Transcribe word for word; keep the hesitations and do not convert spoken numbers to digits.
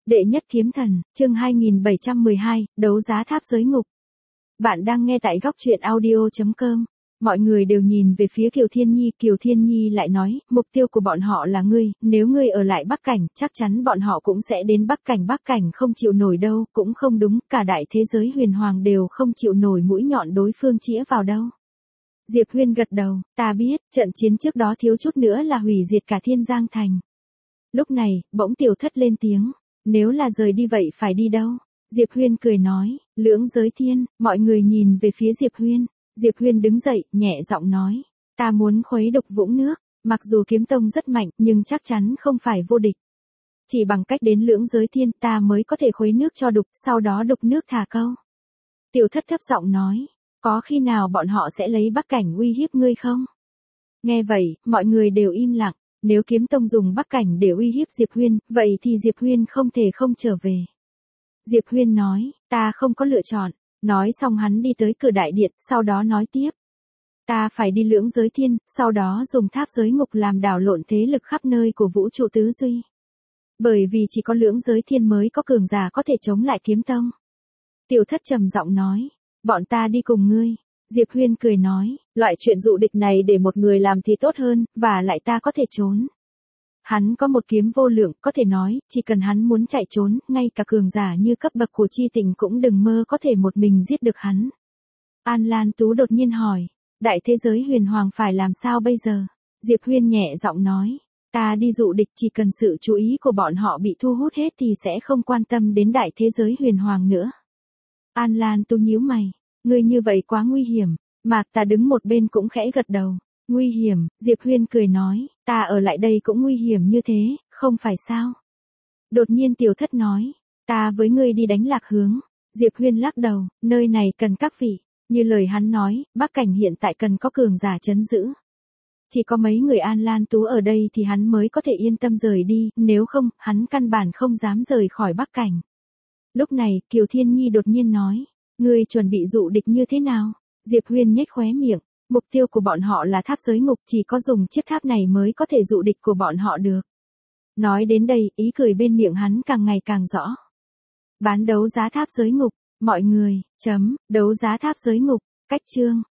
Đệ nhất kiếm thần, chương hai nghìn bảy trăm mười hai, đấu giá tháp giới ngục. Bạn đang nghe tại góc truyện audio chấm com. Mọi người đều nhìn về phía Kiều Thiên Nhi, Kiều Thiên Nhi lại nói, mục tiêu của bọn họ là ngươi, nếu ngươi ở lại Bắc Cảnh, chắc chắn bọn họ cũng sẽ đến Bắc Cảnh. Bắc Cảnh không chịu nổi đâu, cũng không đúng, cả đại thế giới huyền hoàng đều không chịu nổi mũi nhọn đối phương chĩa vào đâu. Diệp Huyên gật đầu, ta biết, trận chiến trước đó thiếu chút nữa là hủy diệt cả Thiên Giang Thành. Lúc này, bỗng Tiểu Thất lên tiếng. Nếu là rời đi vậy phải đi đâu? Diệp Huyên cười nói, lưỡng giới thiên. Mọi người nhìn về phía Diệp Huyên. Diệp Huyên đứng dậy, nhẹ giọng nói, ta muốn khuấy đục vũng nước. Mặc dù kiếm tông rất mạnh, nhưng chắc chắn không phải vô địch. Chỉ bằng cách đến lưỡng giới thiên ta mới có thể khuấy nước cho đục, sau đó đục nước thả câu. Tiểu Thất thấp giọng nói, có khi nào bọn họ sẽ lấy Bắc Cảnh uy hiếp ngươi không? Nghe vậy, mọi người đều im lặng. Nếu kiếm tông dùng Bắc Cảnh để uy hiếp Diệp Huyên, vậy thì Diệp Huyên không thể không trở về. Diệp Huyên nói, ta không có lựa chọn. Nói xong hắn đi tới cửa đại điện, sau đó nói tiếp. Ta phải đi lưỡng giới thiên, sau đó dùng tháp giới ngục làm đảo lộn thế lực khắp nơi của vũ trụ tứ duy. Bởi vì chỉ có lưỡng giới thiên mới có cường giả có thể chống lại kiếm tông. Tiểu Thất trầm giọng nói, bọn ta đi cùng ngươi. Diệp Huyên cười nói, loại chuyện dụ địch này để một người làm thì tốt hơn, và lại ta có thể trốn. Hắn có một kiếm vô lượng, có thể nói, chỉ cần hắn muốn chạy trốn, ngay cả cường giả như cấp bậc của Chi Tình cũng đừng mơ có thể một mình giết được hắn. An Lan Tú đột nhiên hỏi, đại thế giới huyền hoàng phải làm sao bây giờ? Diệp Huyên nhẹ giọng nói, ta đi dụ địch chỉ cần sự chú ý của bọn họ bị thu hút hết thì sẽ không quan tâm đến đại thế giới huyền hoàng nữa. An Lan Tú nhíu mày. Ngươi như vậy quá nguy hiểm. Mạc ta đứng một bên cũng khẽ gật đầu. Nguy hiểm, Diệp Huyên cười nói, ta ở lại đây cũng nguy hiểm như thế, không phải sao? Đột nhiên Tiểu Thất nói, ta với ngươi đi đánh lạc hướng. Diệp Huyên lắc đầu, nơi này cần các vị. Như lời hắn nói, Bắc Cảnh hiện tại cần có cường giả trấn giữ. Chỉ có mấy người An Lan Tú ở đây thì hắn mới có thể yên tâm rời đi, nếu không, hắn căn bản không dám rời khỏi Bắc Cảnh. Lúc này, Kiều Thiên Nhi đột nhiên nói, ngươi chuẩn bị dụ địch như thế nào? Diệp Huyên nhếch khóe miệng, mục tiêu của bọn họ là tháp giới ngục, chỉ có dùng chiếc tháp này mới có thể dụ địch của bọn họ được. Nói đến đây, ý cười bên miệng hắn càng ngày càng rõ. Bán đấu giá tháp giới ngục, mọi người, chấm, đấu giá tháp giới ngục, cách chương.